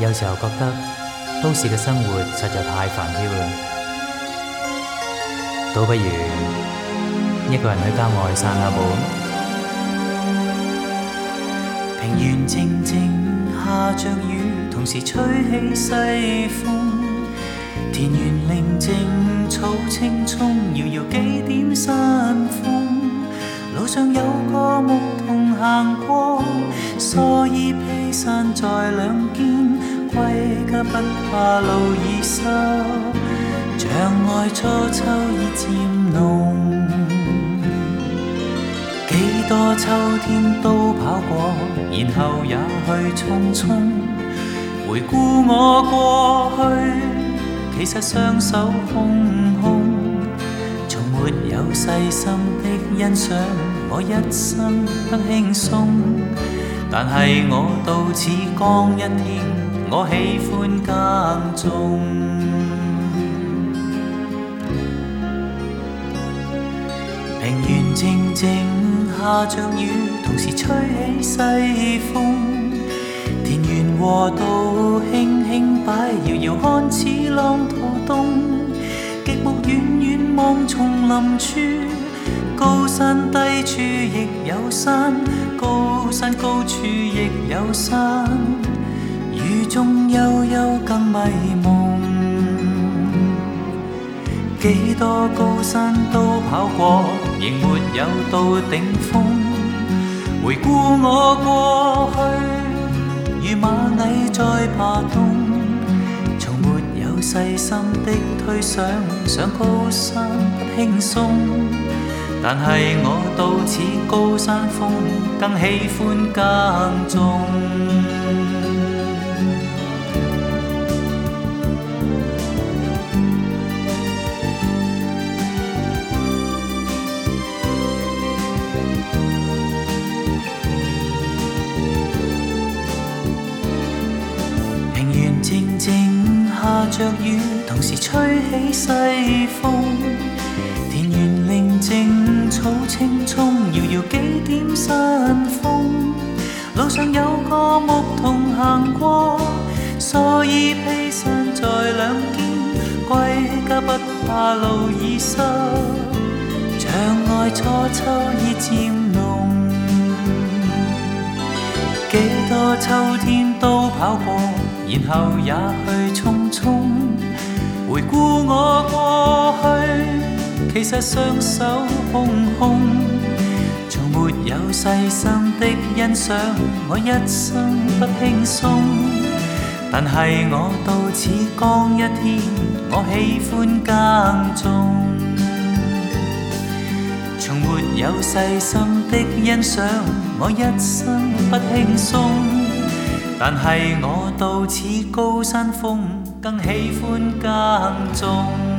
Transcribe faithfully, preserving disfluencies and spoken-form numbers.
有時候覺得都市嘅生活實在太煩囂啦，倒不如一個人去郊外散下步。 平原靜靜下着雨，同時吹起西風。田園寧靜草青蔥，遙遙幾點山峰。路上有個牧童行過，所以披散在兩肩，歸家不怕路已濕，牆外初秋已漸濃。幾多秋天都跑過，然後也去匆匆。回顧我過去，其實雙手空空，從沒有細心的欣賞我一生得輕鬆。但係我到此光一天，我喜歡耕種。平原靜靜下着雨，同時吹起西風。田園和道輕輕擺，遙遙看似浪淘動。極目遠遠望叢林處，高山低處亦有山，高山高處亦有山。雨中悠悠更迷夢，幾多高山都跑過，仍沒有到頂峰。回顧我過去，如螞蟻在爬動，從沒有細心的推想，上高山不輕鬆。但係我到此高山峰，更喜歡耕種。靜靜下着雨，同時吹起西風。田園寧靜草青蔥，遙遙幾點山峰。路上有個牧童行過，所以披散在兩肩，歸家不怕路已濕，牆外初秋已漸濃。幾多秋天都跑過，然後也去匆匆。回顧我過去，其實雙手空空，從沒有細心的欣賞我一生不輕鬆。但係我到此光一天，我喜歡耕種，從沒有細心的欣賞我一生不輕鬆。但係我到此高山峰，更喜歡耕種。